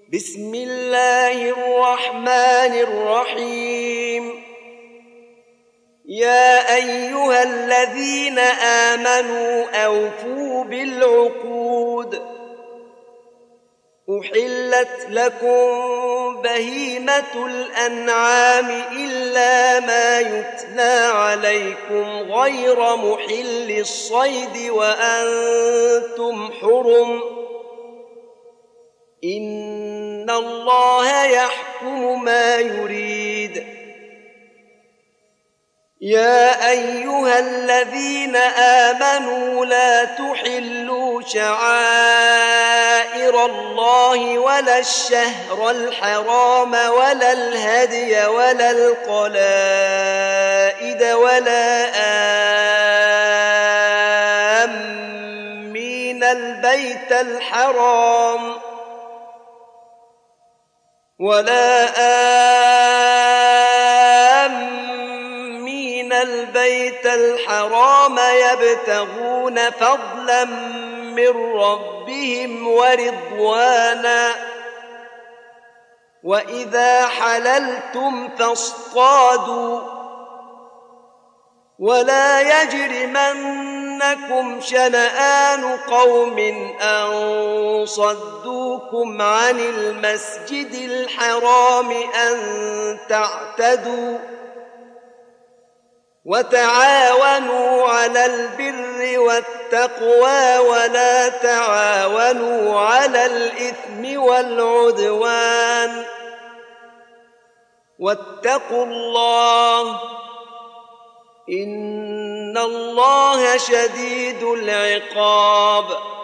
بسم الله الرحمن الرحيم. يا أيها الذين آمنوا أوفوا بالعقود. أحلت لكم بهيمة الأنعام إلا ما يتلى عليكم غير محل الصيد وأنتم حرم. إن الله يحكم ما يريد. يا أيها الذين آمنوا لا تحلوا شعائر الله ولا الشهر الحرام ولا الهدي ولا القلائد ولا آمين البيت الحرام يبتغون فضلا من ربهم ورضوانا. وإذا حللتم فاصطادوا ولا يجرمنكم شنآن قوم أن صدوكم عن المسجد الحرام أن تعتدوا. وتعاونوا على البر والتقوى ولا تعاونوا على الإثم والعدوان. واتقوا الله إن الله شديد العقاب.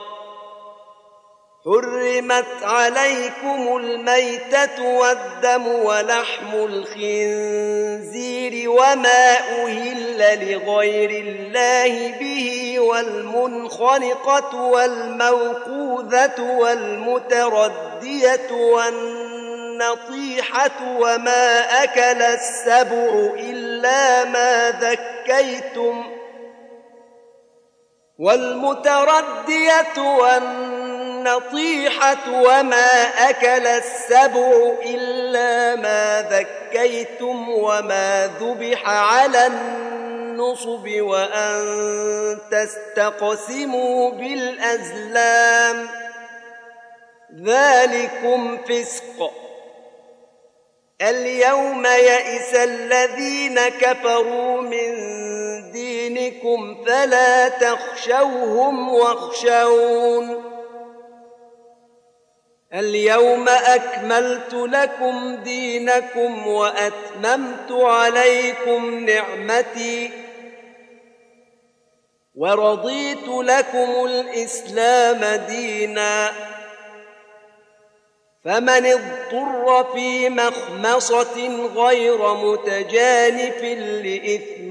حرمت عليكم الميتة والدم ولحم الخنزير وما أهل لغير الله به والمنخنقة والموقوذة والمتردية والنطيحة وما أكل السبع إلا ما ذكيتم وما ذبح على النصب وأن تستقسموا بالأزلام ذلكم فسق. اليوم يئس الذين كفروا من دينكم فلا تخشوهم واخشون. اليوم أكملت لكم دينكم وأتممت عليكم نعمتي ورضيت لكم الإسلام دينا. فمن اضطر في مخمصة غير متجانف لإثم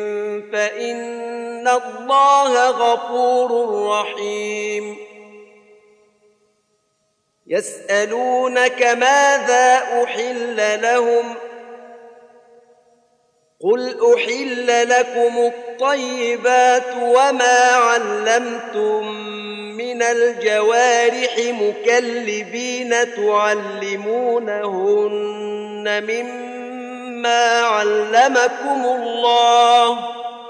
فإن الله غفور رحيم. يسألونك ماذا أحل لهم قل أحل لكم الطيبات وما علمتم من الجوارح مكلبين تعلمونهن مما علمكم الله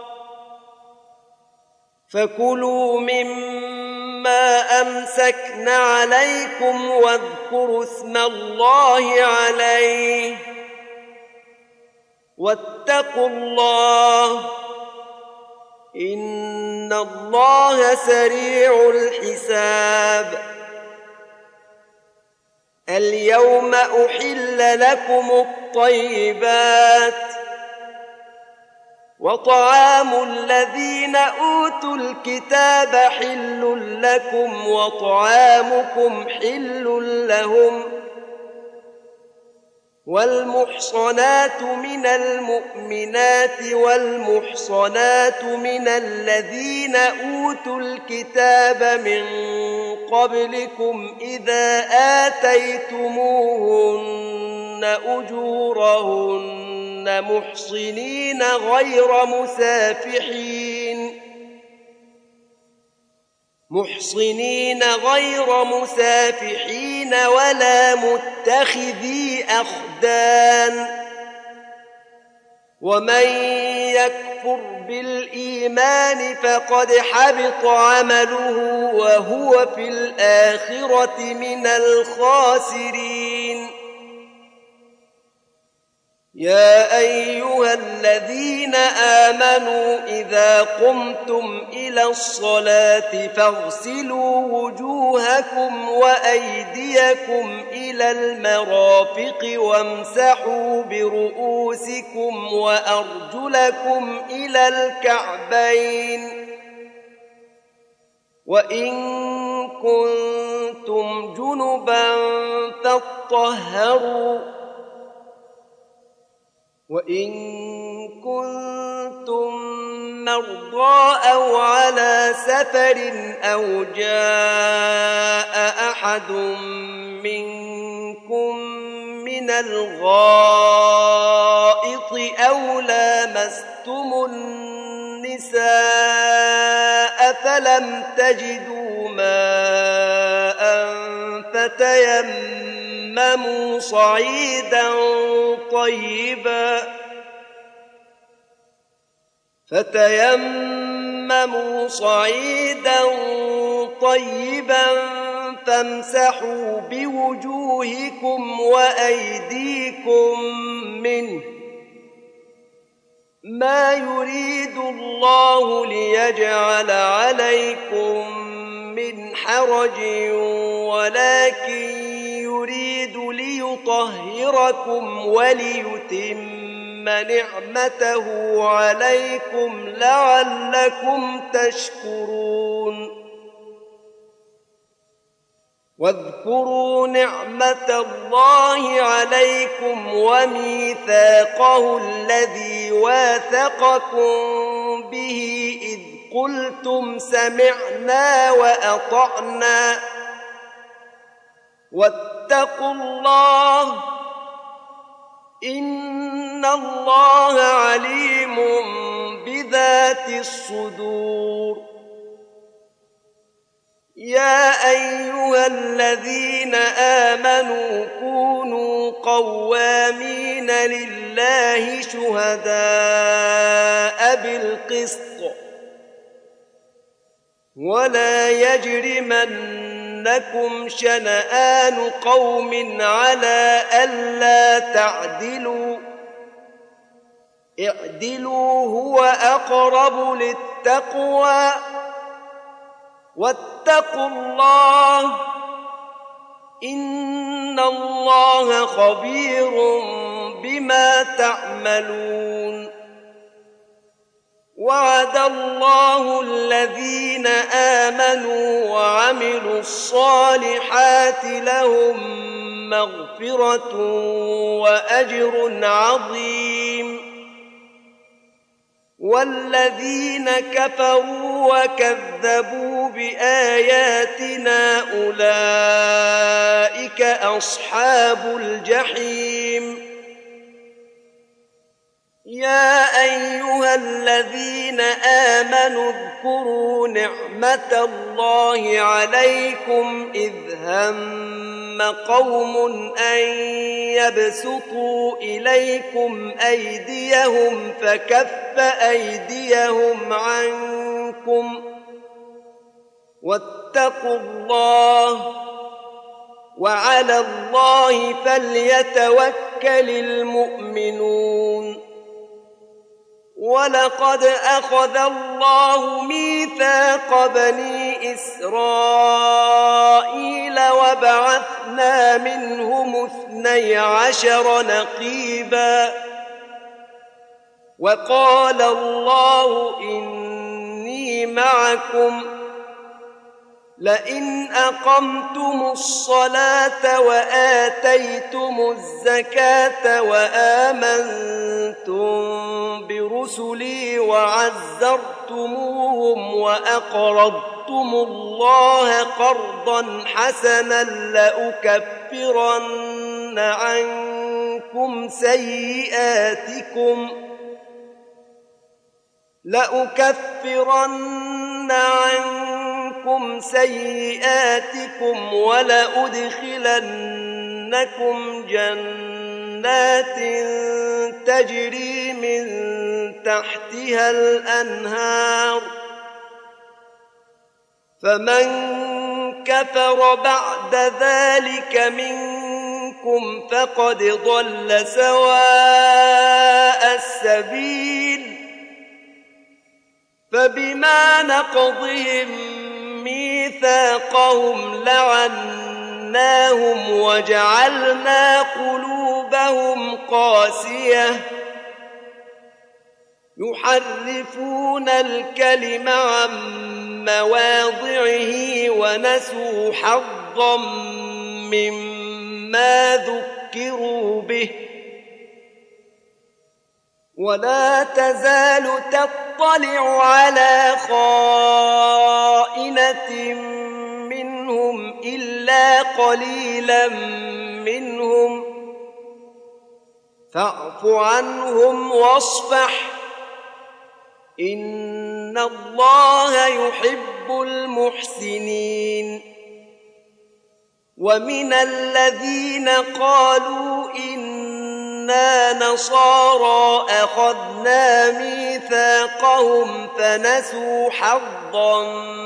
فكلوا مما أمسكن عليكم واذكروا اسم الله عليه واتقوا الله إن الله سريع الحساب. اليوم أحل لكم الطيبات وطعام الذين أوتوا الكتاب حل لكم وطعامكم حل لهم. والمحصنات من المؤمنات والمحصنات من الذين أوتوا الكتاب من قبلكم إذا آتيتموهن أجورهن محصنين غير مسافحين محصنين غير مسافحين ولا متخذي أخدان ومن يكفر بالإيمان فقد حبط عمله وهو في الآخرة من الخاسرين يا أيها الذين آمنوا إذا قمتم إلى الصلاة فاغسلوا وجوهكم وأيديكم إلى المرافق وامسحوا برؤوسكم وأرجلكم إلى الكعبين وإن كنتم جنبا فاطهروا وإن كنتم مرضى أو على سفر أو جاء أحد منكم من الغائط أو لامستم النساء فلم تجدوا ماء فتيمموا صعيدا طيبا فامسحوا بوجوهكم وأيديكم منه ما يريد الله ليجعل عليكم من حرج ولكن يريد ليطهركم وليتم نعمته عليكم لعلكم تشكرون واذكروا نعمة الله عليكم وميثاقه الذي واثقكم به إذ قلتم سمعنا وأطعنا واتقوا الله إن الله عليم بذات الصدور يا أيها الذين آمنوا كونوا قوامين لله شهداء بالقسط ولا يجرمنكم شنآن قوم على ألا تعدلوا اعدلوا هو أقرب للتقوى واتقوا الله إن الله خبير بما تعملون وعد الله الذين آمنوا وعملوا الصالحات لهم مغفرة وأجر عظيم والذين كفروا وكذبوا بآياتنا أولئك أصحاب الجحيم يا أيها الذين آمنوا اذكروا نعمة الله عليكم إذ هم قوم أن يبسطوا إليكم أيديهم فكف أيديهم عنكم واتقوا الله وعلى الله فليتوكل المؤمنون ولقد أخذ الله ميثاق بني إسرائيل وبعثنا منهم 12 نقيبا وقال الله إني معكم لئن أقمتم الصلاة وآتيتم الزكاة وآمنتم برسلي وعزرتموهم وأقرضتم الله قرضا حسنا لأكفرن عنكم عنكم سيئاتكم ولأدخلنكم جنات تجري من تحتها الأنهار فمن كفر بعد ذلك منكم فقد ضل سواء السبيل فبما نقضهم ميثاقهم لعناهم وجعلنا قلوبهم قاسية يحرفون الكلم عن مواضعه ونسوا حظا مما ذكروا به ولا تزال تطلع على خائنة منهم إلا قليلا منهم فاعف عنهم واصفح إن الله يحب المحسنين ومن الذين قالوا إنا نصارى أخذنا ميثاقهم فنسوا حظا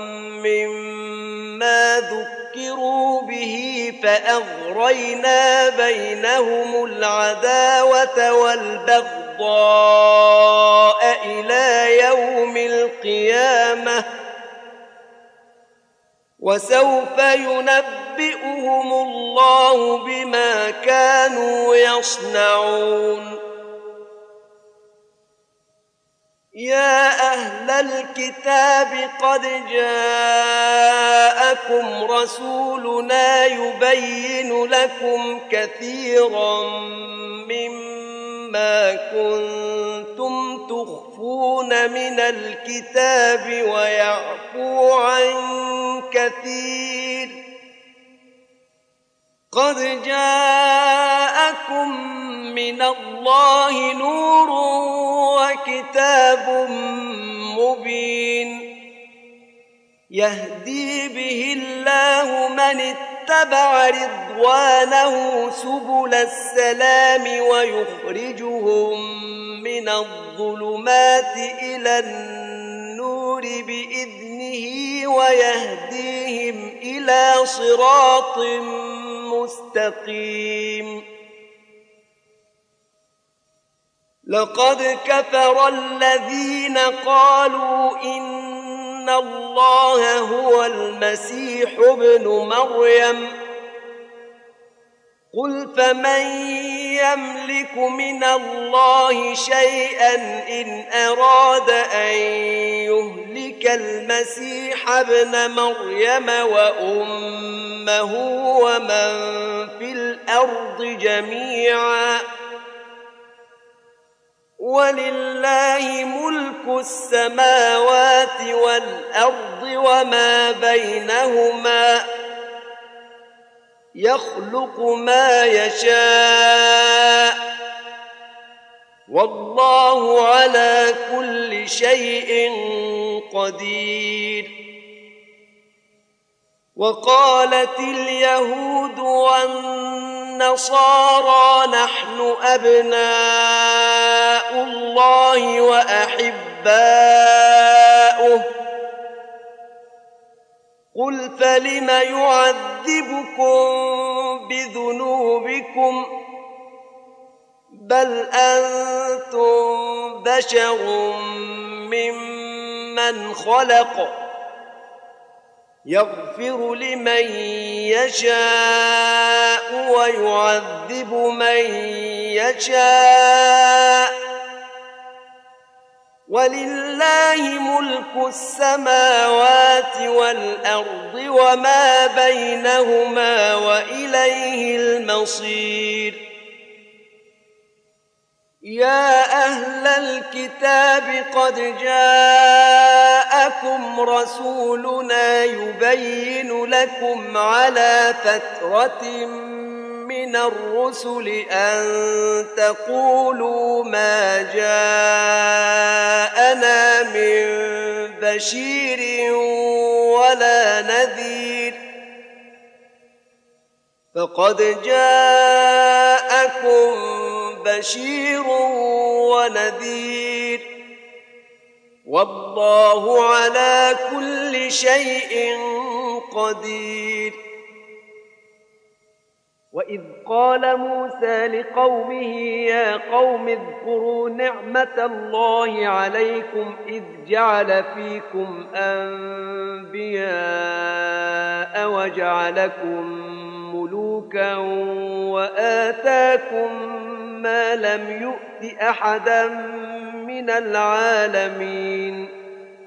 مما ذكروا به فأغرينا بينهم العداوة والبغضاء إلى يوم القيامة وسوف ينبئهم الله بما كانوا يصنعون يا أهل الكتاب قد جاءكم رسولنا يبين لكم كثيرا مما كنتم تخفون من الكتاب ويعفو عن كثير قد جاءكم من الله نور وكتاب مبين يهدي به الله من اتبع رضوانه سبل السلام ويخرجهم من الظلمات إلى النور بإذنه ويهديهم إلى صراط مستقيم لقد كفر الذين قالوا إن الله هو المسيح ابن مريم قل فمن يملك من الله شيئا إن أراد أن يهلك المسيح ابن مريم وأمه ومن في الأرض جميعا ولله ملك السماوات والأرض وما بينهما يخلق ما يشاء والله على كل شيء قدير وقالت اليهود والنصارى نحن أبناء الله وأحباؤه قل فلم يعذبكم بذنوبكم بل أنتم بشر ممن خلق يغفر لمن يشاء ويعذب من يشاء ولله ملك السماوات والأرض وما بينهما وإليه المصير يا أهل الكتاب قد جاءكم رسولنا يبين لكم على فترة من الرسل أن تقولوا ما جاءنا من بشير ولا نذير فقد جاءكم بشير ونذير والله على كل شيء قدير. وإذ قال موسى لقومه يا قوم اذكروا نعمة الله عليكم إذ جعل فيكم أنبياء وجعلكم ملوكا وآتاكم ما لم يؤت أحدا من العالمين.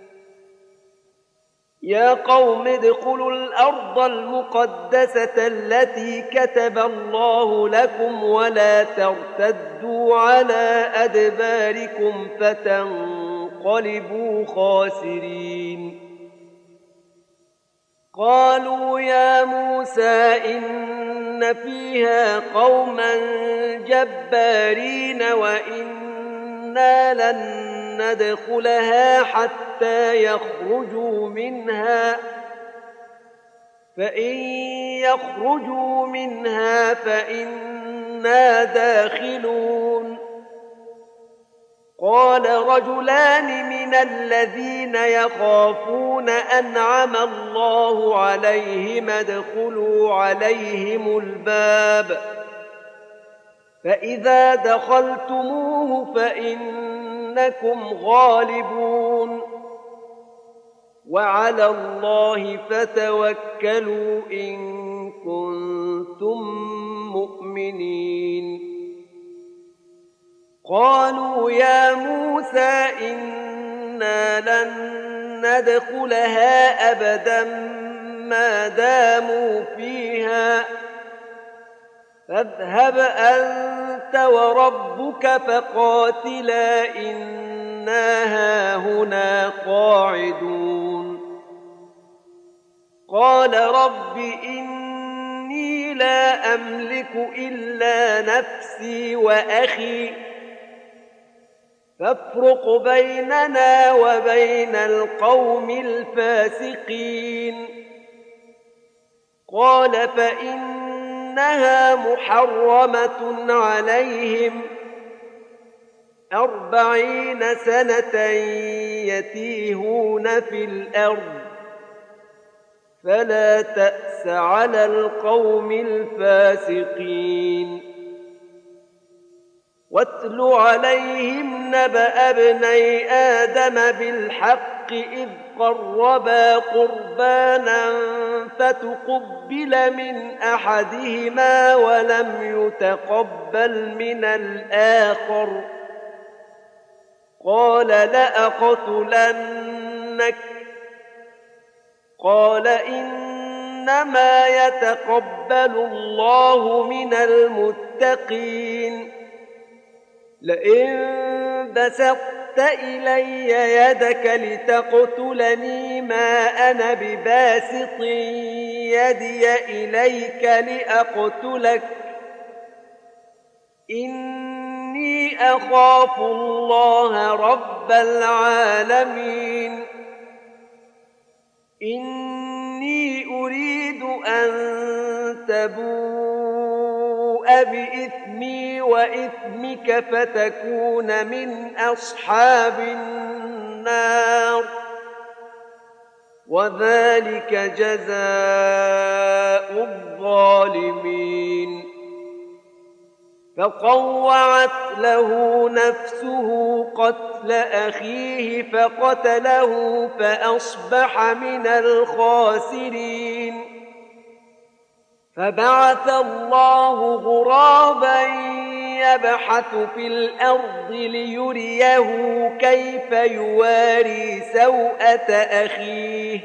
يا قوم ادخلوا الأرض المقدسة التي كتب الله لكم ولا ترتدوا على أدباركم فتنقلبوا خاسرين. قالوا يا موسى إن فيها قوما جبارين وإنا لن ندخلها حتى يخرجوا منها فإن يخرجوا منها فإنا داخلون. قال رجلان من الذين يخافون أنعم الله عليهم ادخلوا عليهم الباب فإذا دخلتموه فإنكم غالبون وعلى الله فتوكلوا إن كنتم مؤمنين. قالوا يا موسى إنا لن ندخلها أبدا ما داموا فيها فاذهب أنت وربك فقاتلا إنا هاهنا قاعدون. قال رب إني لا أملك إلا نفسي وأخي فافرق بيننا وبين القوم الفاسقين. قال فإنها محرمة عليهم 40 سنة يتيهون في الأرض فلا تأس على القوم الفاسقين. واتل عليهم نبأ ابني آدم بالحق إذ قربا قربانا فتقبل من أحدهما ولم يتقبل من الآخر قال لأقتلنك. قال إنما يتقبل الله من المتقين. لئن بسطت إلي يدك لتقتلني ما أنا بباسط يدي إليك لأقتلك إني أخاف الله رب العالمين. إني أريد أن تبوء بإثمي وإثمك فتكون من أصحاب النار وذلك جزاء الظالمين. فطوعت له نفسه قتل أخيه فقتله فأصبح من الخاسرين. فبعث الله غرابا يبحث في الأرض ليريه كيف يواري سوءة أخيه.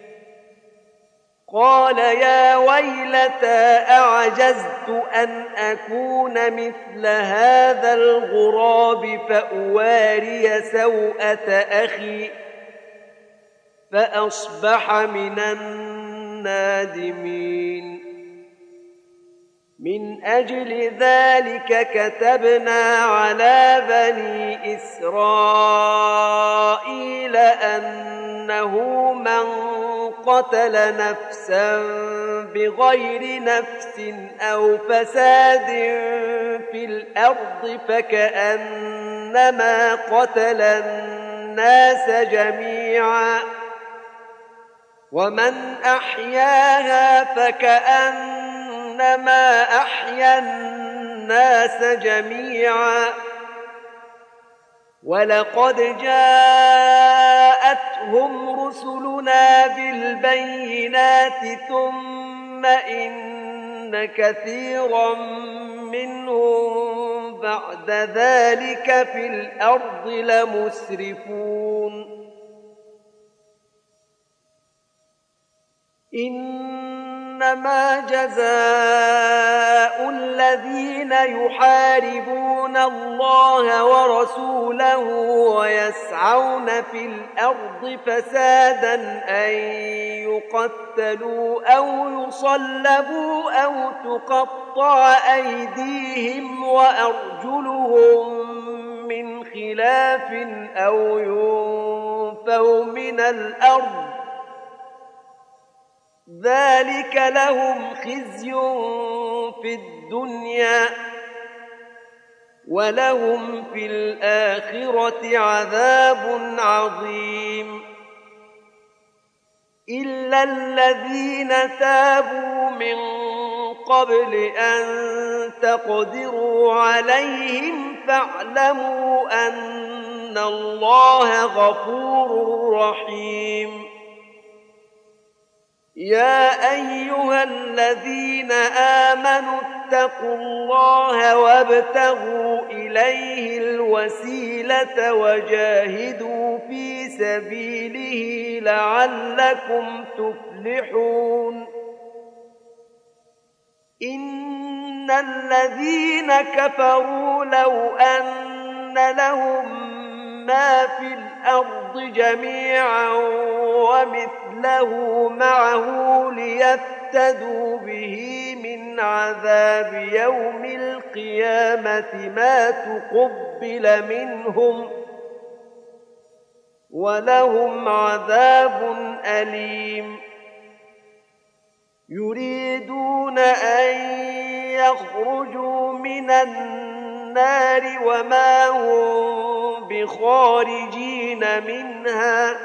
قال يا ويلتى أعجزت أن أكون مثل هذا الغراب فأواري سوءة أخي فأصبح من النادمين. من أجل ذلك كتبنا على بني إسرائيل أنه أنه من قتل نفسا بغير نفس أو فساد في الأرض فكأنما قتل الناس جميعا ومن أحياها فكأنما أحيا الناس جميعا ولقد جاءتهم رسلنا بالبينات ثم إن كثيرا منهم بعد ذلك في الأرض لمسرفون إنما جزاء الذين يحاربون الله ورسوله ويسعون في الأرض فسادا أن يقتلوا أو يصلبوا أو تقطع أيديهم وأرجلهم من خلاف أو ينفوا من الأرض ذلك لهم خزي في الدنيا ولهم في الآخرة عذاب عظيم إلا الذين تابوا من قبل أن تقدروا عليهم فاعلموا أن الله غفور رحيم يا أيها الذين آمنوا اتقوا الله وابتغوا إليه الوسيلة وجاهدوا في سبيله لعلكم تفلحون إن الذين كفروا لو أن لهم ما في الأرض جميعا ومثله معه ليفتدوا به من عذاب يوم القيامة ما تقبل منهم ولهم عذاب أليم يريدون أن يخرجوا من النار وما هم بخارجين منها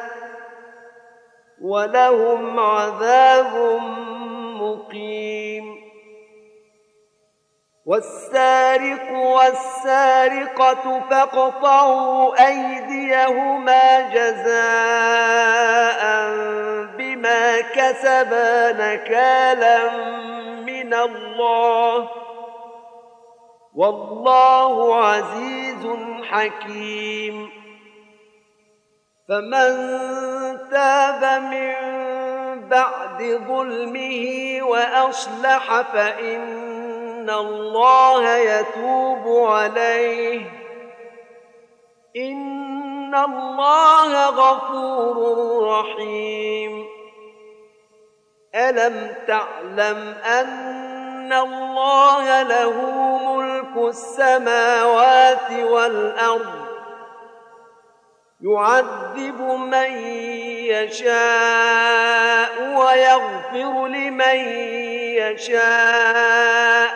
ولهم عذاب مقيم والسارق والسارقة فاقطعوا أيديهما جزاء بما كسبا نكالا من الله والله عزيز حكيم فمن تاب من بعد ظلمه وأصلح فإن الله يتوب عليه إن الله غفور رحيم ألم تعلم أن الله له ملك السماوات والأرض يعذب من يشاء ويغفر لمن يشاء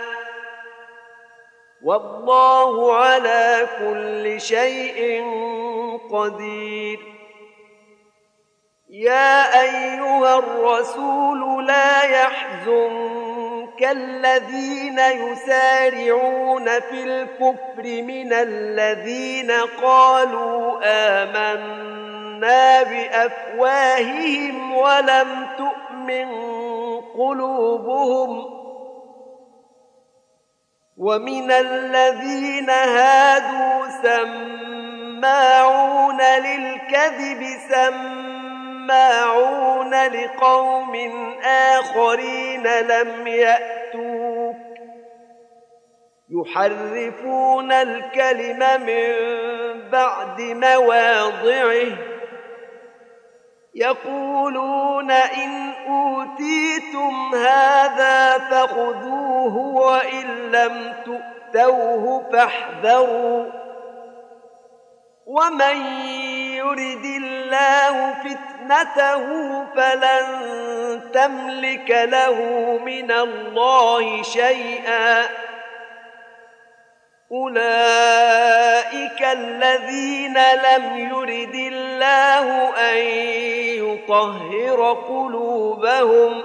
والله على كل شيء قدير يا أيها الرسول لا يحزنك الذين يسارعون في الكفر من الذين قالوا آمنا بأفواههم ولم تؤمن قلوبهم ومن الذين هادوا سماعون للكذب سماعون لقوم آخرين لم يأتوك يحرفون الكلم من بعد مواضعه يقولون إن أوتيتم هذا فخذوه وإن لم تؤتوه فاحذروا ومن يرد الله فتنته فلن تملك له من الله شيئا أولئك الذين لم يرد الله أن يطهر قلوبهم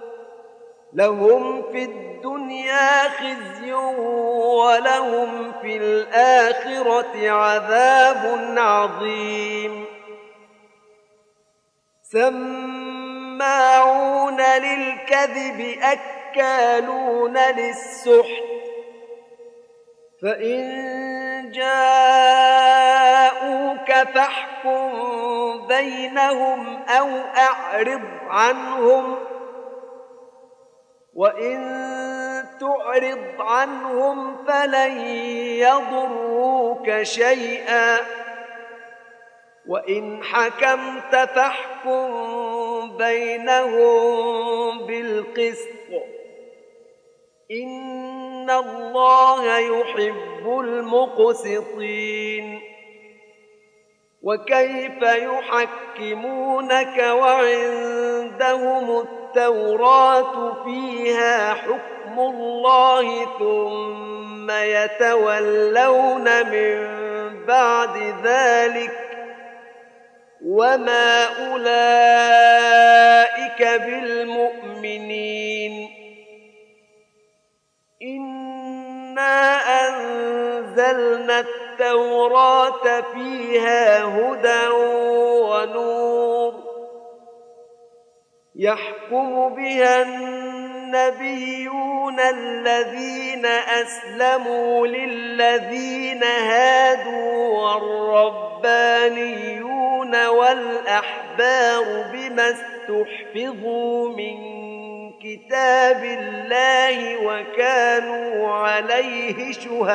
لهم في الدنيا خزي ولهم في الآخرة عذاب عظيم سماعون للكذب أكالون للسحت فإن جاءوك فاحكم بينهم أو أعرض عنهم وإن تعرض عنهم فلن يضروك شيئا وإن حكمت فاحكم بينهم بالقسط إن الله يحب المقسطين وكيف يحكمونك وعندهم التوراة فيها حكم الله ثم يتولون من بعد ذلك وما أولئك بالمؤمنين إنا أنزلنا التوراة فيها هدى ونور يحكم بها النبيون الذين أسلموا للذين هادوا والربانيون والأحبار بما استحفظوا من كتاب الله وكانوا عليه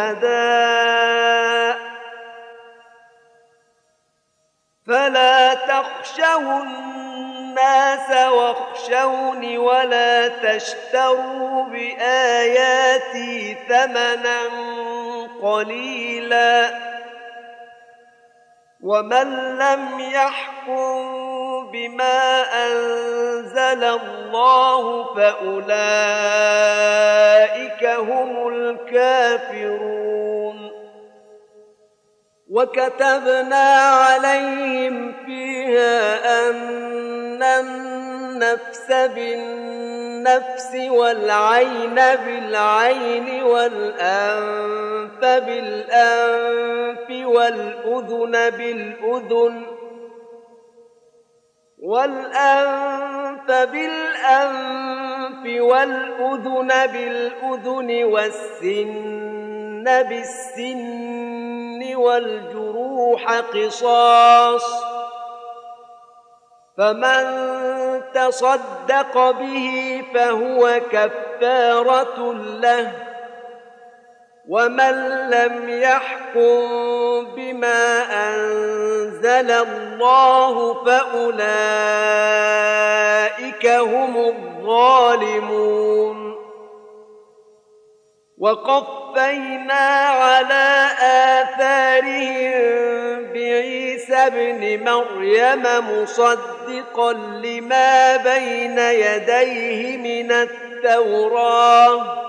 شهداء فلا تخشوا الناس واخشوني ولا تشتروا بآياتي ثمنا قليلا ومن لم يحكم بما أنزل الله فأولئك هم الكافرون وكتبنا عليهم فيها أن النفس بالنفس والعين بالعين والأنف بالأنف والأذن بالأذن والسن بالسن والجروح قصاص فمن تصدق به فهو كفارة له ومن لم يحكم بما أنزل الله فأولئك هم الظالمون وقفينا على آثارهم بعيسى ابن مريم مصدقا لما بين يديه من التوراة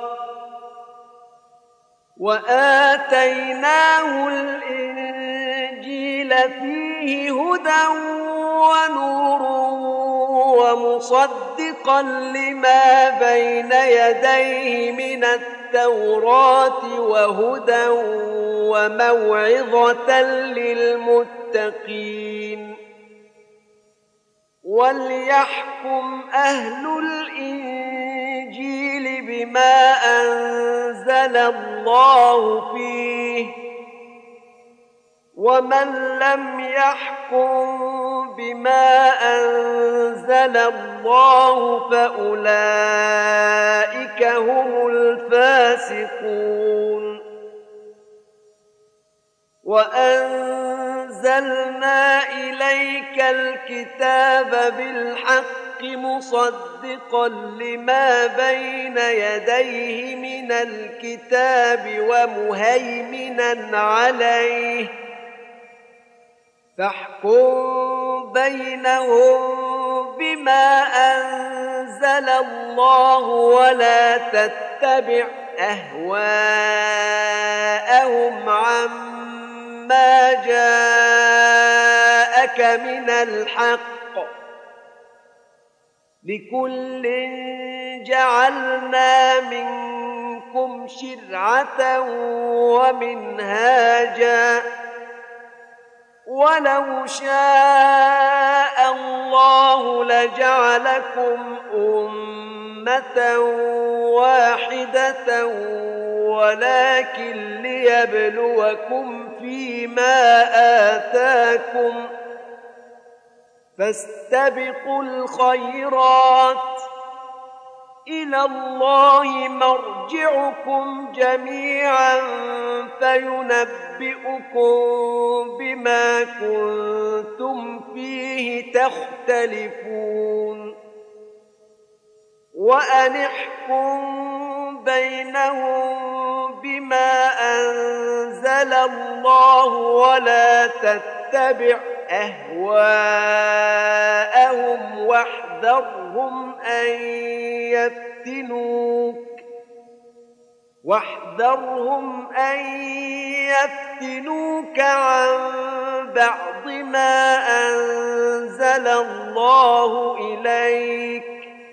وآتيناه الإنجيل فيه هدى ونور ومصدقا لما بين يديه من التوراة وهدى وموعظة للمتقين وليحكم أهل الإنجيل بما أنزل الله فيه ومن لم يحكم بما أنزل الله فأولئك هم الفاسقون وأنزلنا إليك الكتاب بالحق مصدقا لما بين يديه من الكتاب ومهيمنا عليه فاحكم بينهم بما أنزل الله ولا تتبع أهواءهم عما جاءك من الحق لكل جعلنا منكم شرعة ومنهاجا ولو شاء الله لجعلكم أمة واحدة ولكن ليبلوكم فيما آتاكم فاستبقوا الخيرات إلى الله مرجعكم جميعا فينبئكم بما كنتم فيه تختلفون وأن احكم بينهم بما أنزل الله ولا تتبع أهواءهم واحذرهم أن يفتنوك عن بعض ما أنزل الله إليك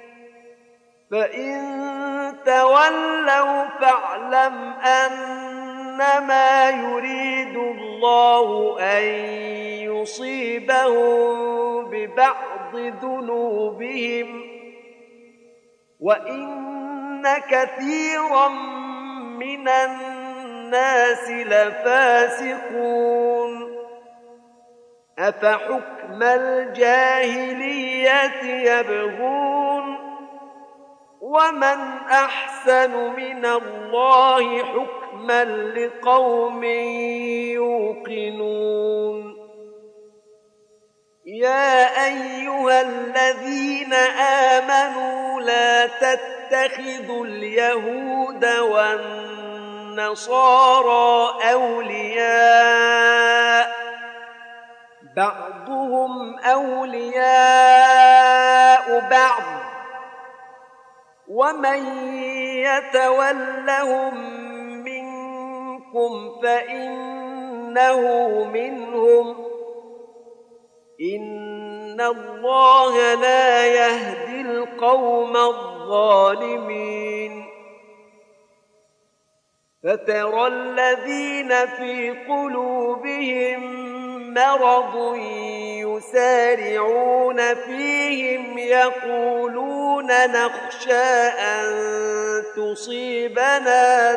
فإن تولوا فاعلم أنما يريد الله أن يصيبهم ببعض ذنوبهم وإن كثيرا من الناس لفاسقون أفحكم الجاهلية يبغون ومن أحسن من الله حكما لقوم يوقنون يا أيها الذين آمنوا لا تتخذوا اليهود والنصارى أولياء بعضهم أولياء بعض ومن يتولهم منكم فإنه منهم إن الله لا يهدي القوم الظالمين فترى الذين في قلوبهم مرض يسارعون فيهم يقولون نخشى أن تصيبنا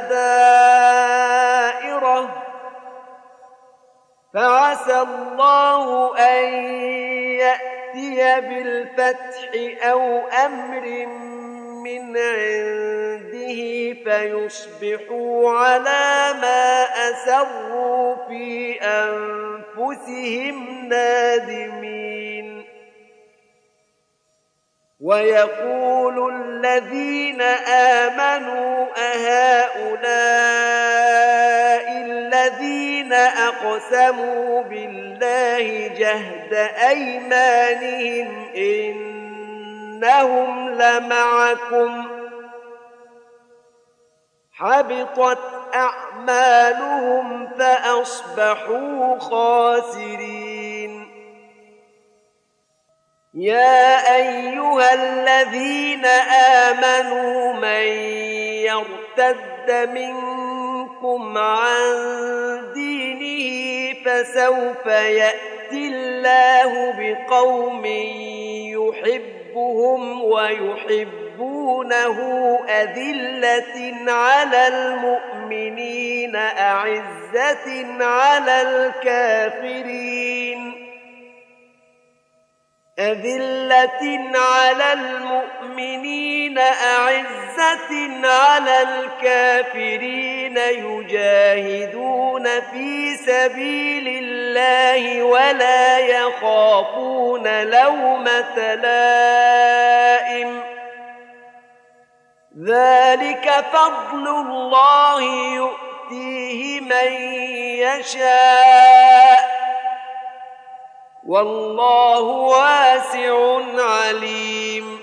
دائرة فعسى الله أن يأتي بالفتح أو أمر من عنده فيصبحوا على ما أسروا في أنفسهم نادمين ويقول الذين آمنوا أهؤلاء الذين أقسموا بالله جهد أيمانهم إنهم لمعكم حبطت أعمالهم فأصبحوا خاسرين يا أيها الذين آمنوا من يرتد منكم عن دينه فسوف يأتي الله بقوم يحبهم ويحبونه أذلة على المؤمنين أعزة على الكافرين أذلة على المؤمنين أعزة على الكافرين يجاهدون في سبيل الله ولا يخافون لومة لائم ذلك فضل الله يؤتيه من يشاء والله واسع عليم.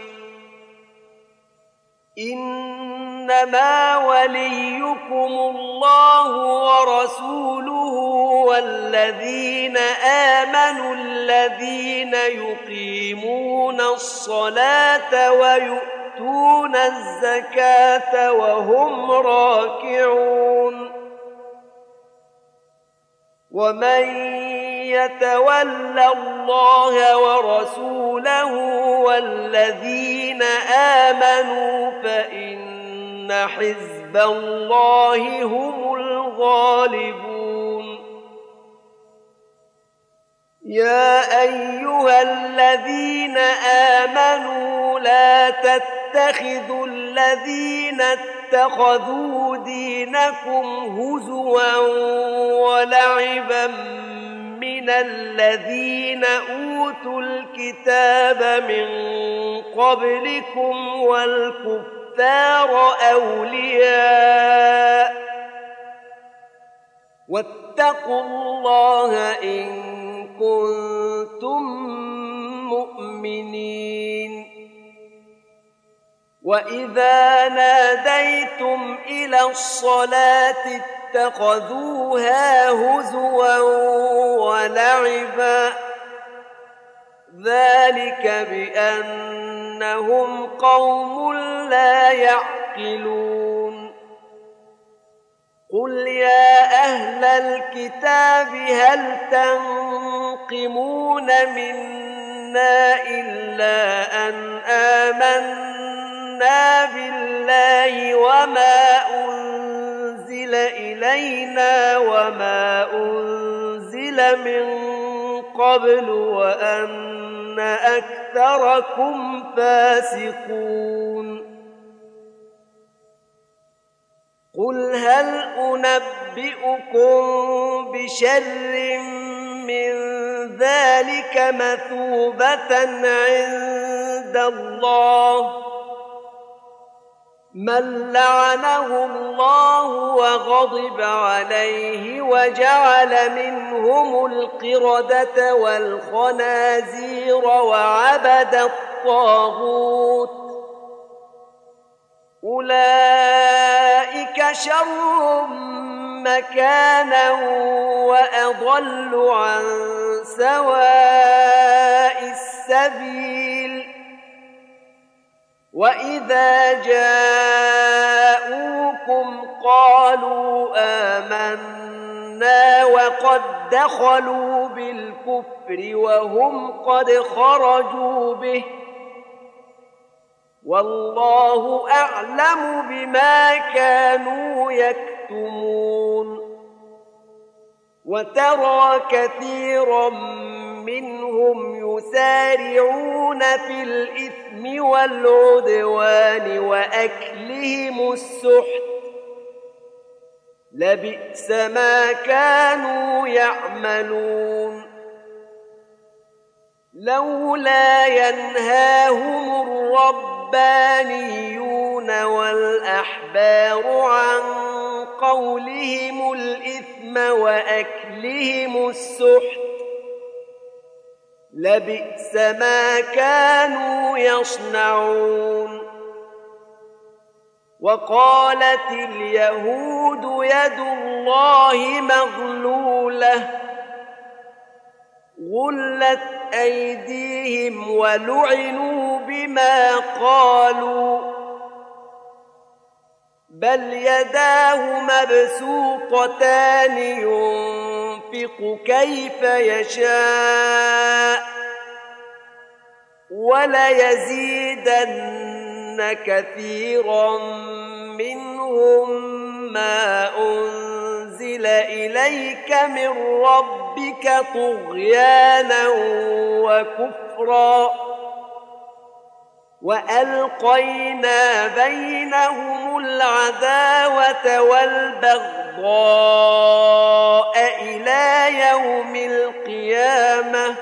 إنما وليكم الله ورسوله والذين آمنوا الذين يقيمون الصلاة ويؤتون الزكاة وهم راكعون. ومن يتول الله ورسوله والذين آمنوا فإن حزب الله هم الغالبون. يا أيها الذين آمنوا لا تتخذوا الذين اتخذوا دينكم هزوا ولعبا من الذين أوتوا الكتاب من قبلكم والكفار أولياء واتقوا الله إن كنتم مؤمنين. وإذا ناديتم إلى الصلاة اتخذوها هزوا ولعبا ذلك بأنهم قوم لا يعقلون. قل يا أهل الكتاب هل تنقمون منا إلا أن آمنا بالله وما أنزل إلينا وما أنزل من قبل وأن أكثركم فاسقون. قل هل أنبئكم بشر من ذلك مثوبة عند الله من لعنه الله وغضب عليه وجعل منهم القردة والخنازير وعبد الطاغوت أولئك شر مكانا وأضل عن سواء السبيل. وإذا جاءوكم قالوا آمنا وقد دخلوا بالكفر وهم قد خرجوا به والله أعلم بما كانوا يكتمون. وترى كثيرا منهم يسارعون في الإثم والعدوان وأكلهم السحت لبئس ما كانوا يعملون. لولا ينهاهم الربانيون والأحبار عن قولهم الإثم وأكلهم السحت لبئس ما كانوا يصنعون. وقالت اليهود يد الله مغلولة غلت أيديهم ولعنوا بما قالوا بل يداه مبسوطتان ينفق كيف يشاء وليزيدن كثيرا منهم ما أنزل إليك من ربك طغيانا وكفرا وألقينا بينهم العداوة والبغضاء إلى يوم القيامة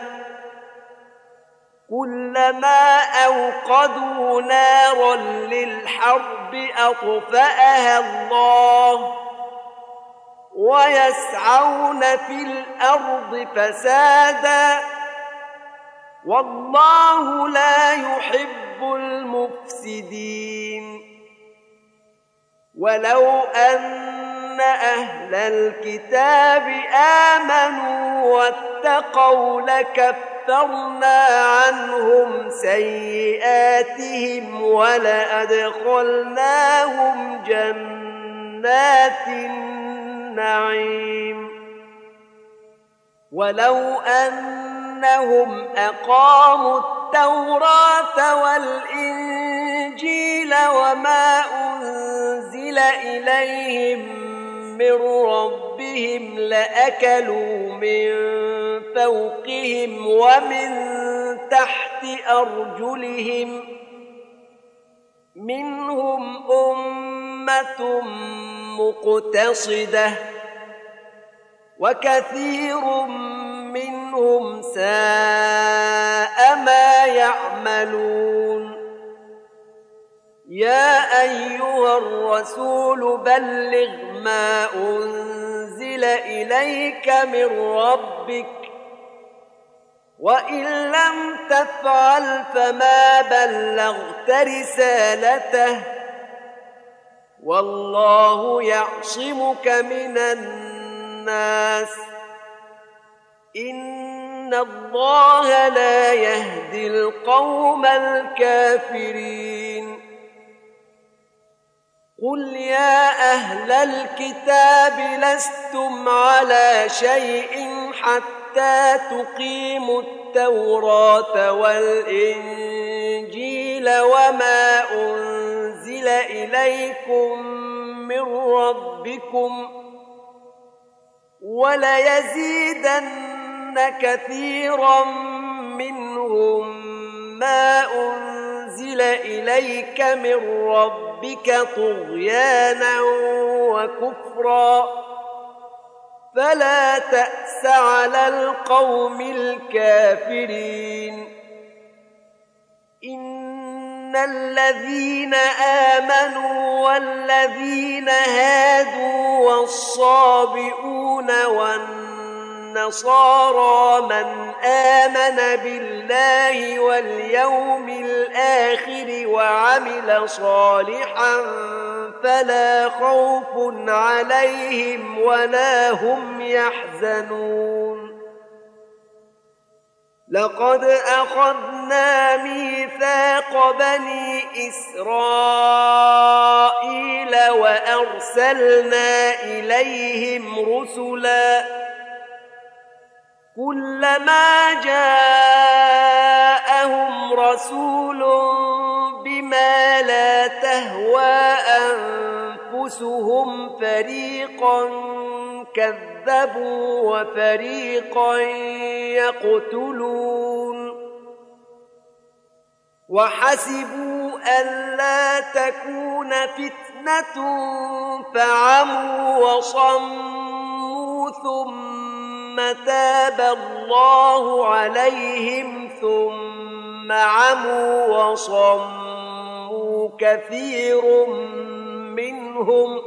كلما أوقدوا نارا للحرب أطفأها الله ويسعون في الأرض فسادا والله لا يحب المفسدين. ولو أن أهل الكتاب آمنوا واتقوا لكفرنا عنهم سيئاتهم ولأدخلناهم جنات النعيم. ولو أنهم أقاموا التوراة والإنجيل وما أنزل إليهم من ربهم لأكلوا من فوقهم ومن تحت أرجلهم منهم أمة مقتصدة وكثير منهم ساء ما يعملون. يا أيها الرسول بلغ ما أنزل إليك من ربك وإن لم تفعل فما بلغت رسالته والله يعصمك من الناس إن الله لا يهدي القوم الكافرين. قل يا أهل الكتاب لستم على شيء حتى تقيموا التوراة والإنجيل وما أنزل إليكم من ربكم وليزيدن كثيرا منهم ما أنزل إليك من ربك طغيانا وكفرا فلا تأس على القوم الكافرين. إن الذين آمنوا والذين هادوا والصابئون والنصارى من آمن بالله واليوم الآخر وعمل صالحا فلا خوف عليهم ولا هم يحزنون. لقد أخذنا ميثاق بني إسرائيل وأرسلنا إليهم رسلا كلما جاءهم رسول بما لا تهوى أنفسهم فريقا كذبوا وفريقا يقتلون وحسبوا ألا تكون فتنة فعموا وصموا ثم تاب الله عليهم ثم عموا وصموا كثير منهم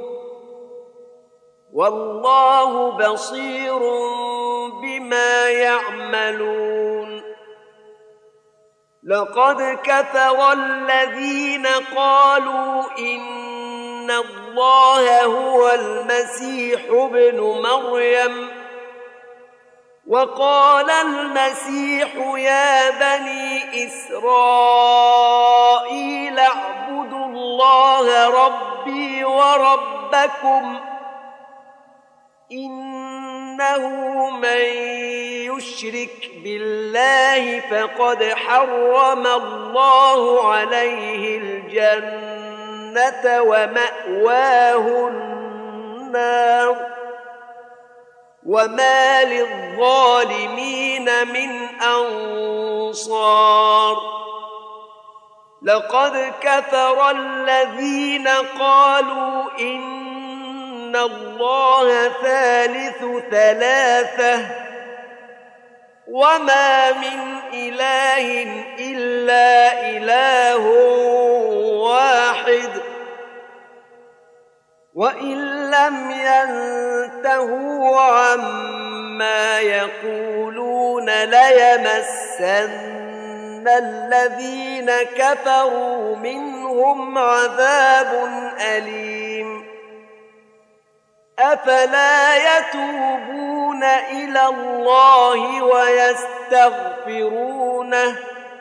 والله بصير بما يعملون. لقد كفر الذين قالوا إن الله هو المسيح ابن مريم وقال المسيح يا بني إسرائيل اعبدوا الله ربي وربكم إنه من يشرك بالله فقد حرم الله عليه الجنة ومأواه النار وما للظالمين من أنصار. لقد كفر الذين قالوا إن الله ثالث ثلاثة وما من إله إلا إله واحد وإن لم ينتهوا عما يقولون ليمسن ليمسن الذين كفروا منهم عذاب أليم أفلا يتوبون إلى الله ويستغفرونه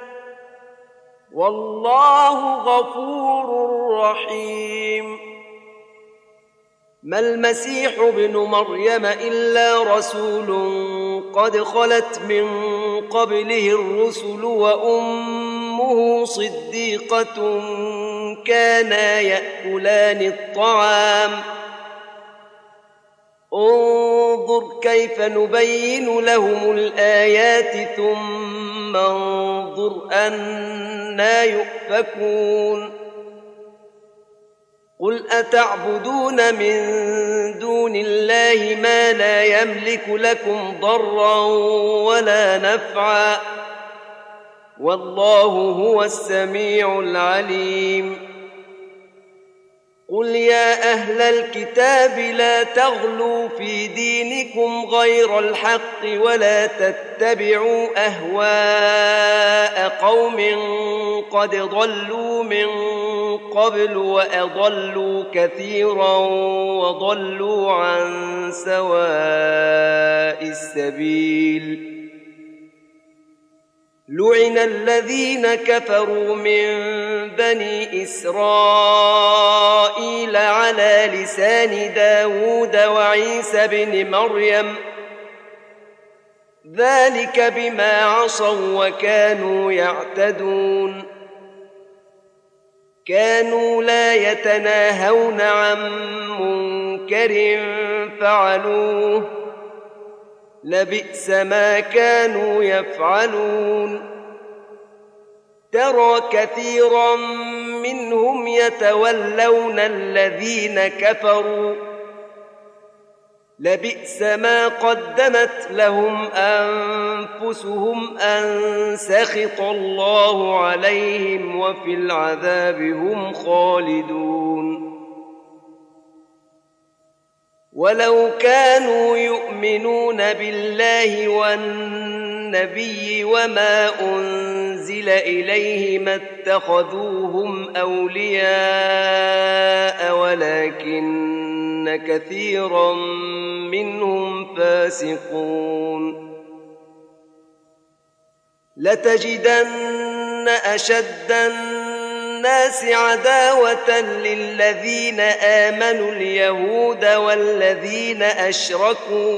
والله غفور رحيم ما المسيح ابن مريم إلا رسول قد خلت من قبله الرسل وأمه صديقة كانا يأكلان الطعام انظر كيف نبين لهم الآيات ثم انظر أنى يؤفكون قل أتعبدون من دون الله ما لا يملك لكم ضرا ولا نفعا والله هو السميع العليم قل يا أهل الكتاب لا تغلوا في دينكم غير الحق ولا تتبعوا أهواء قوم قد ضلوا من قبل وأضلوا كثيرا وضلوا عن سواء السبيل لعن الذين كفروا من بني إسرائيل على لسان داود وعيسى بن مريم ذلك بما عصوا وكانوا يعتدون كانوا لا يتناهون عن منكر فعلوه لبئس ما كانوا يفعلون ترى كثيرا منهم يتولون الذين كفروا لبئس ما قدمت لهم أنفسهم أن سخط الله عليهم وفي العذاب هم خالدون ولو كانوا يؤمنون بالله والنبي وما أنزل إليه ما اتخذوهم أولياء ولكن كثيرا منهم فاسقون لتجدن أشد الناس عداوة للذين آمنوا اليهود والذين أشركوا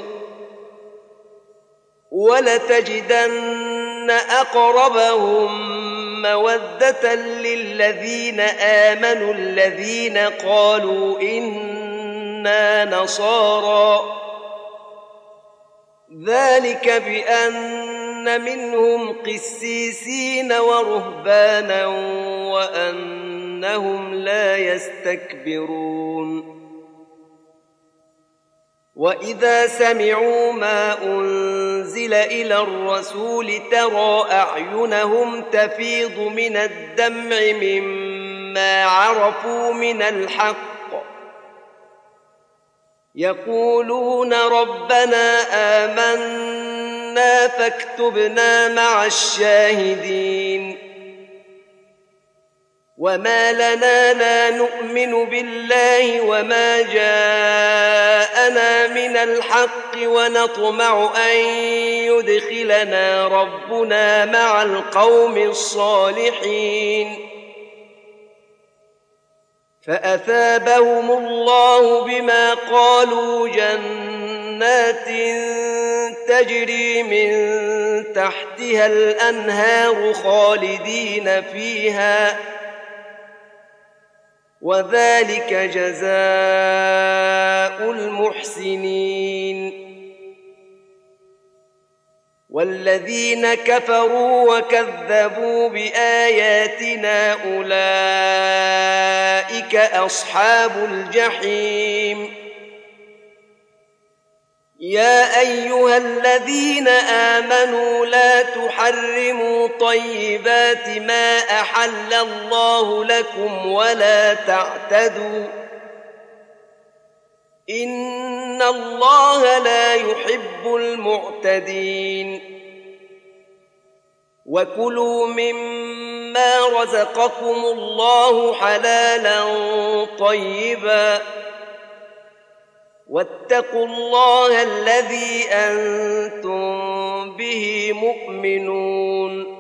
ولتجدن أقربهم مودة للذين آمنوا الذين قالوا إنا نصارى ذلك بأن منهم قسيسين ورهبانا وأنهم لا يستكبرون وإذا سمعوا ما أنزل إلى الرسول ترى أعينهم تفيض من الدمع مما عرفوا من الحق يقولون ربنا آمنا فاكتبنا مع الشاهدين وما لنا لا نؤمن بالله وما جاءنا من الحق ونطمع أن يدخلنا ربنا مع القوم الصالحين فأثابهم الله بما قالوا جنات تجري من تحتها الأنهار خالدين فيها وذلك جزاء المحسنين والذين كفروا وكذبوا بآياتنا أولئك أصحاب الجحيم يا أيها الذين آمنوا لا تحرموا طيبات ما أحل الله لكم ولا تعتدوا إن الله لا يحب المعتدين وكلوا مما رزقكم الله حلالا طيبا واتقوا الله الذي أنتم به مؤمنون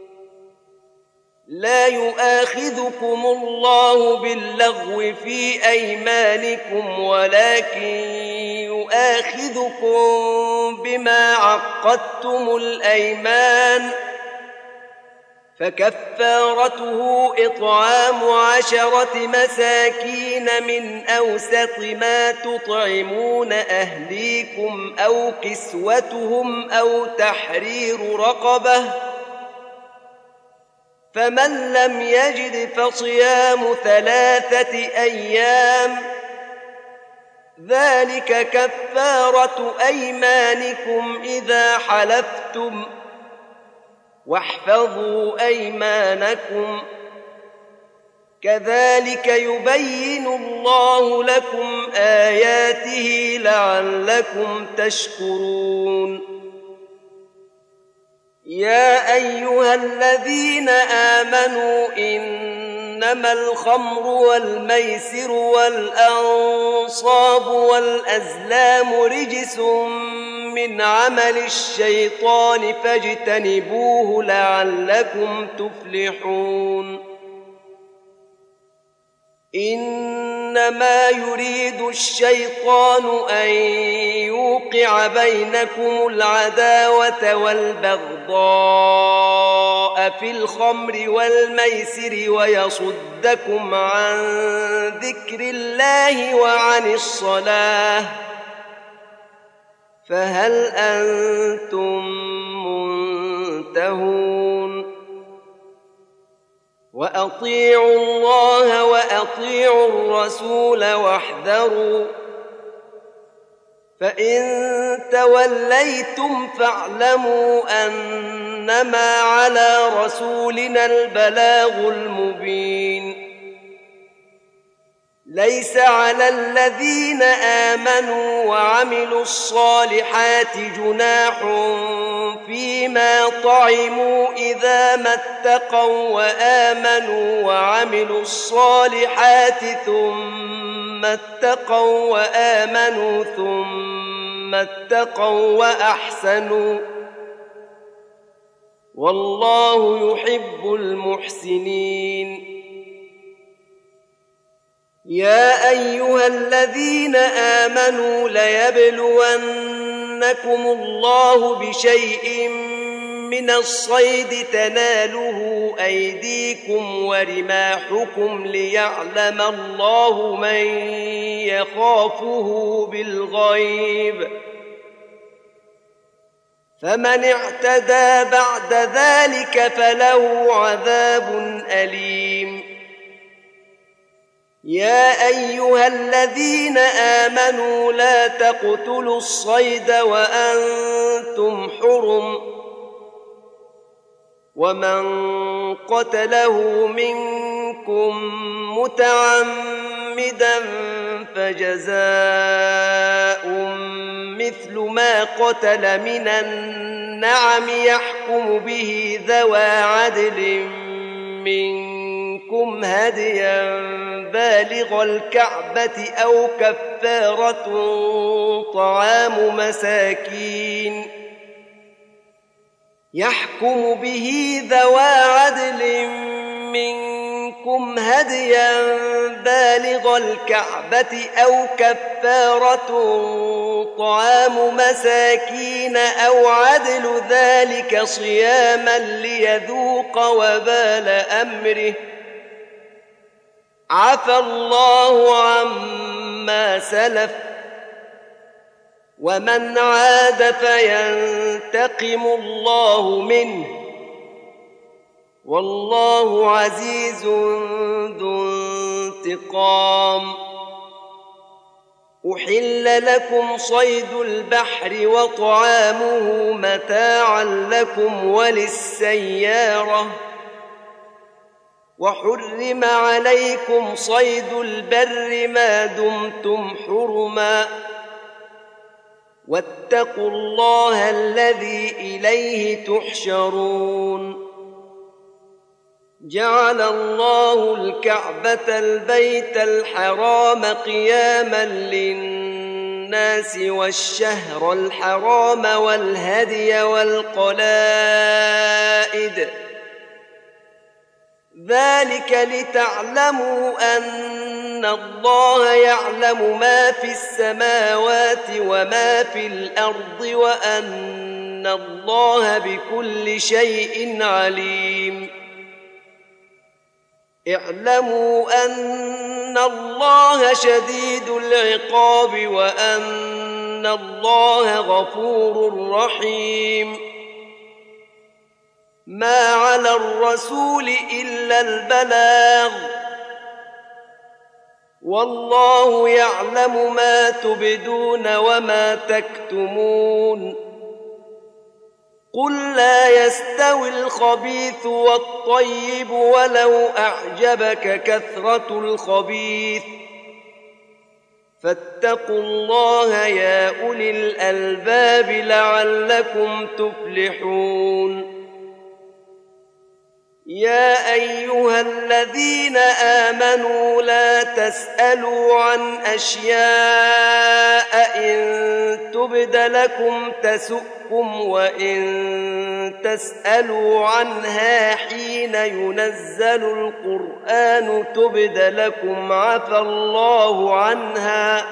لا يؤاخذكم الله باللغو في أيمانكم ولكن يؤاخذكم بما عقدتم الأيمان فكفارته إطعام 10 مساكين من أوسط ما تطعمون أهليكم أو كسوتهم أو تحرير رقبة فمن لم يجد فصيام 3 أيام ذلك كفارة أيمانكم إذا حلفتم واحفظوا أيمانكم كذلك يبين الله لكم آياته لعلكم تشكرون يا أيها الذين آمنوا إنما الخمر والميسر والأنصاب والأزلام رجس من عمل الشيطان فاجتنبوه لعلكم تفلحون إنما يريد الشيطان أن يوقع بينكم العداوة والبغضاء في الخمر والميسر ويصدكم عن ذكر الله وعن الصلاة فهل أنتم منتهون وأطيعوا الله وأطيعوا الرسول واحذروا فإن توليتم فاعلموا أنما على رسولنا البلاغ المبين ليس على الذين آمنوا وعملوا الصالحات جناح فيما طعموا إذا ما اتقوا وآمنوا وعملوا الصالحات ثم اتقوا وآمنوا ثم اتقوا وأحسنوا والله يحب المحسنين يا أيها الذين آمنوا ليبلونكم الله بشيء من الصيد تناله أيديكم ورماحكم ليعلم الله من يخافه بالغيب فمن اعتدى بعد ذلك فله عذاب أليم يا أيها الذين آمنوا لا تقتلوا الصيد وأنتم حرم ومن قتله منكم متعمدا فجزاء مثل ما قتل من النعم يحكم به ذوى عدل منكم هديا بالغ الكعبة أو كفارة طعام مساكين يحكم به ذوى عدل منكم هديا بالغ الكعبة أو كفارة طعام مساكين أو عدل ذلك صياما ليذوق وبال أمره عفى الله عما سلف ومن عاد فينتقم الله منه والله عزيز ذو انتقام أحل لكم صيد البحر وطعامه متاعا لكم وللسيارة وحرم عليكم صيد البر ما دمتم حرما واتقوا الله الذي إليه تحشرون جعل الله الكعبة البيت الحرام قياما للناس والشهر الحرام والهدي والقلائد ذلك لتعلموا أن الله يعلم ما في السماوات وما في الأرض وأن الله بكل شيء عليم اعلموا أن الله شديد العقاب وأن الله غفور رحيم ما على الرسول إلا البلاغ والله يعلم ما تبدون وما تكتمون قل لا يستوي الخبيث والطيب ولو أعجبك كثرة الخبيث فاتقوا الله يا أولي الألباب لعلكم تفلحون يا أيها الذين آمنوا لا تسألوا عن أشياء إن تبد لكم تسؤكم وإن تسألوا عنها حين ينزل القرآن تبد لكم عفى الله عنها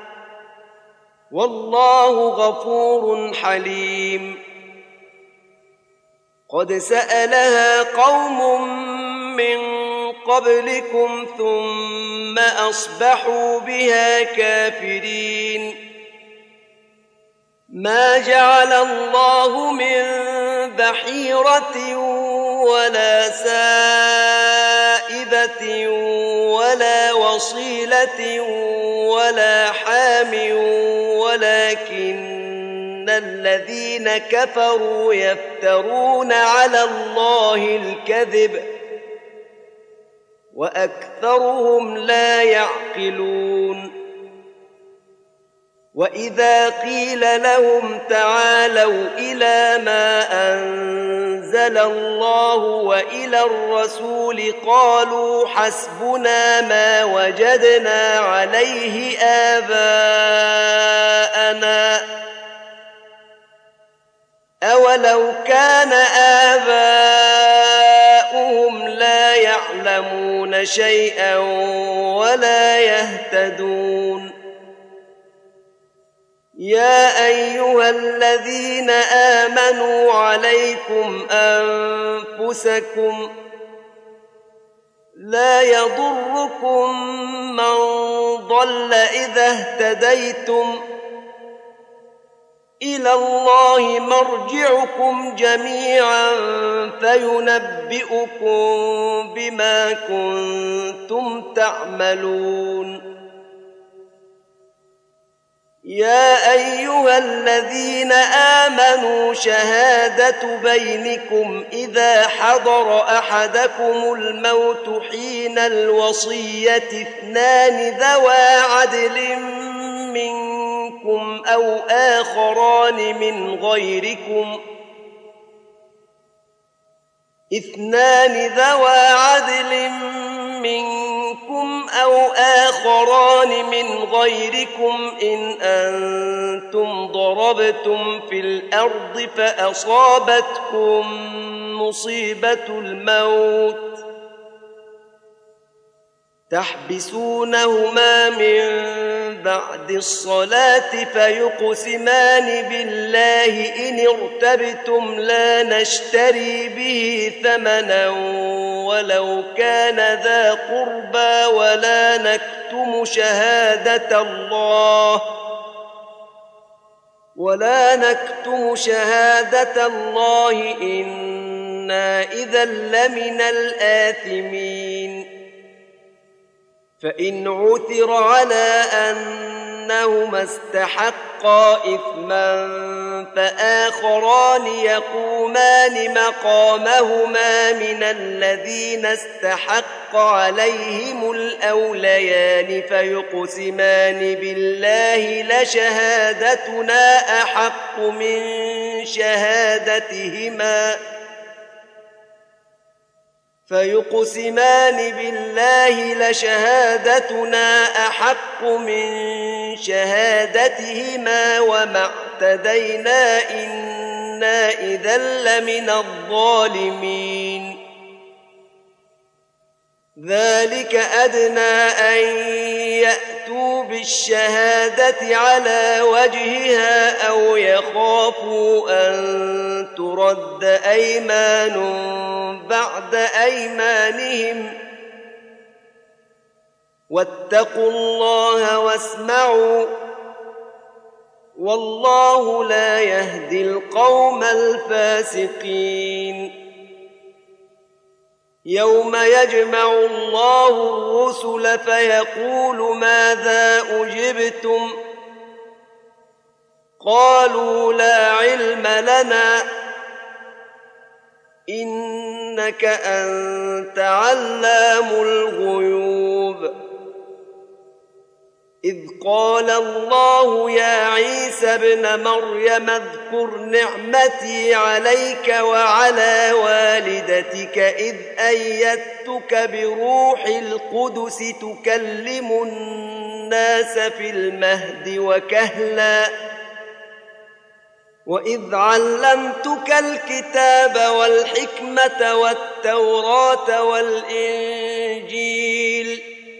والله غفور حليم قد سألها قوم من قبلكم ثم أصبحوا بها كافرين ما جعل الله من بحيرة ولا سائبة ولا وصيلة ولا حام ولكن الذين كفروا يفترون على الله الكذب وأكثرهم لا يعقلون وإذا قيل لهم تعالوا إلى ما أنزل الله وإلى الرسول قالوا حسبنا ما وجدنا عليه آباءنا أولو كان آباؤهم لا يعلمون شيئا ولا يهتدون يا أيها الذين آمنوا عليكم أنفسكم لا يضركم من ضل إذا اهتديتم إلى الله مرجعكم جميعا فينبئكم بما كنتم تعملون يا أيها الذين آمنوا شهادة بينكم إذا حضر أحدكم الموت حين الوصية اثنان ذوى عدل منكم أو آخران من غيركم إن أنتم ضربتم في الأرض فأصابتكم مصيبة الموت تحبسونهما من بعد الصلاة فيقسمان بالله إن ارتبتم لا نشتري به ثمنا ولو كان ذا قربى ولا نكتم شهادة الله إنا إذا لمن الآثمين فإن عثر على أنهما استحقا استحقا إثما فآخران يقومان مقامهما من الذين استحق عليهم الأوليان فيقسمان بالله لشهادتنا أحق من شهادتهما وما اعتدينا إنا إذا لمن الظالمين ذلك أدنى أن يأتوا بالشهادة على وجهها أو يخافوا أن ترد أيمان بعد أيمانهم واتقوا الله واسمعوا والله لا يهدي القوم الفاسقين يوم يجمع الله الرسل فيقول ماذا أجبتم قالوا لا علم لنا إنك أنت علام الغيوب إذ قال الله يا عيسى ابن مريم اذكر نعمتي عليك وعلى والدتك إذ أيدتك بروح القدس تكلم الناس في المهد وكهلا وإذ علمتك الكتاب والحكمة والتوراة والإنجيل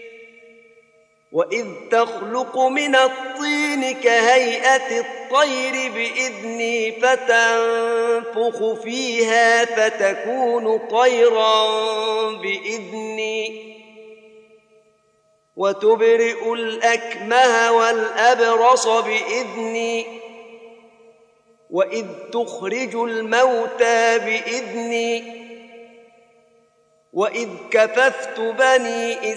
وإذ تخلق من الطين كهيئة الطير بإذني فتنفخ فيها فتكون طيرا بإذني وتبرئ الأكمه والأبرص بإذني وإذ تخرج الموتى بإذني وإذ كففت بني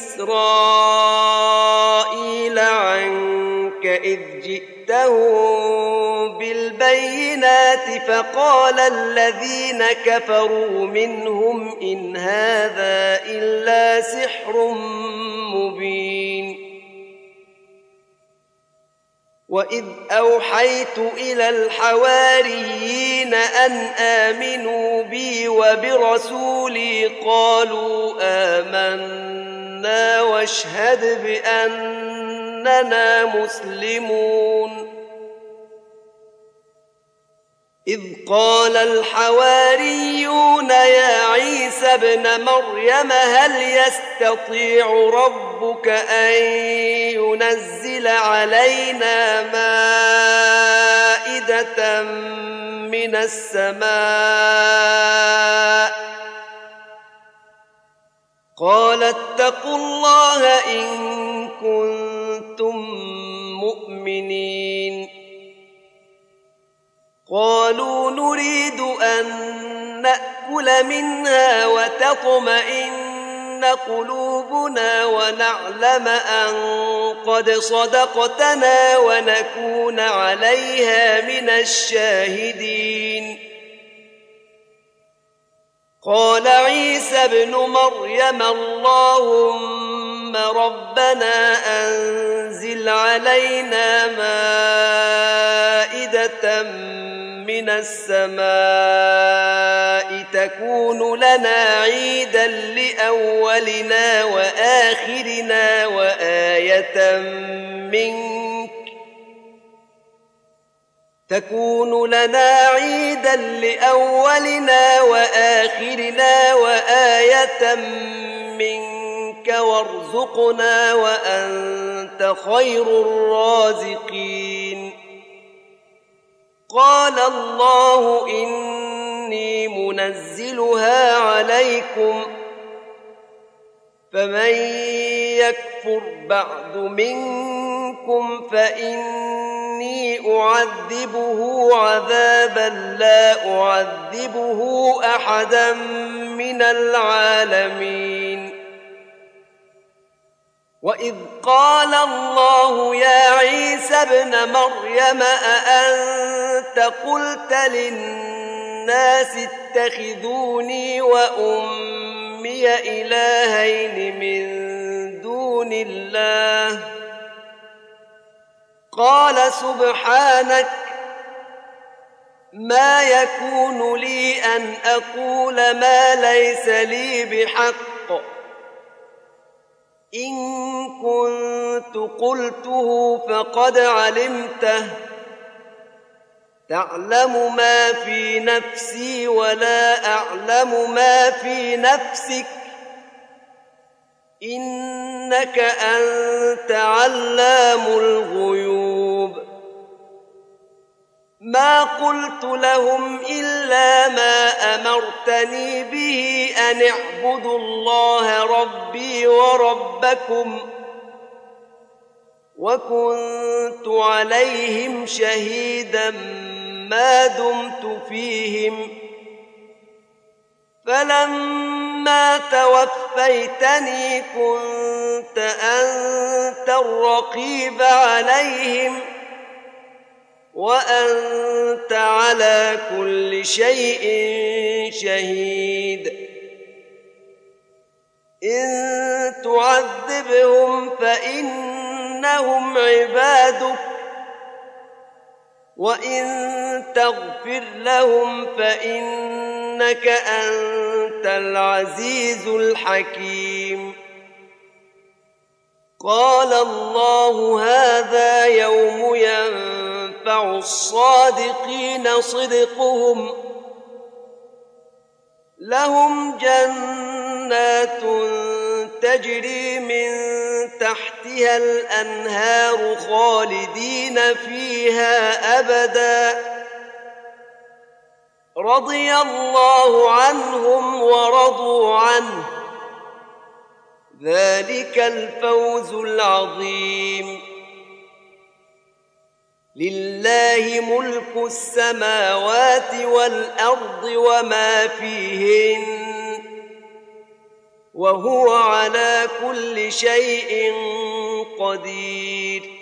إسرائيل عنك إذ جئتهم بالبينات فقال الذين كفروا منهم إن هذا إلا سحر مبين وإذ أوحيت إلى الحواريين أن آمنوا بي وبرسولي قالوا آمنا واشهد بأننا مسلمون إذ قال الحواريون يا عيسى ابن مريم هل يستطيع ربك أن ينزل علينا مائدة من السماء قال اتقوا الله إن كنتم مؤمنين قالوا نريد أن نأكل منها وتطمئن قلوبنا ونعلم أن قد صدقتنا ونكون عليها من الشاهدين قال عيسى ابن مريم اللهم ربنا أنزل علينا مائدة من السماء تكون لنا عيدا لأولنا وآخرنا وآية منك تكون لنا عيدا لأولنا وآخرنا وآية منك وارزقنا وأنت خير الرازقين قال الله إني منزلها عليكم فمن يكفر بعد منكم فإني أعذبه عذابا لا أعذبه أحدا من العالمين وإذ قال الله يا عيسى ابن مريم أأنت قلت للناس اتخذوني وأمي إلهين من دون الله قال سبحانك ما يكون لي أن أقول ما ليس لي بحق إن كنت قلته فقد علمته تعلم ما في نفسي ولا أعلم ما في نفسك إنك أنت علام الغيوب ما قلت لهم إلا ما أمرتني به أن اعبدوا الله ربي وربكم وكنت عليهم شهيدا ما دمت فيهم فلما توفيتني كنت أنت الرقيب عليهم وأنت على كل شيء شهيد إن تعذبهم فإنهم عبادك وإن تغفر لهم فإنك أنت العزيز الحكيم قال الله هذا يوم ينفع الصادقين صدقهم لهم جنات تجري من تحتها الأنهار خالدين فيها أبدا رضي الله عنهم ورضوا عنه ذلك الفوز العظيم لله ملك السماوات والأرض وما فيهن وهو على كل شيء قدير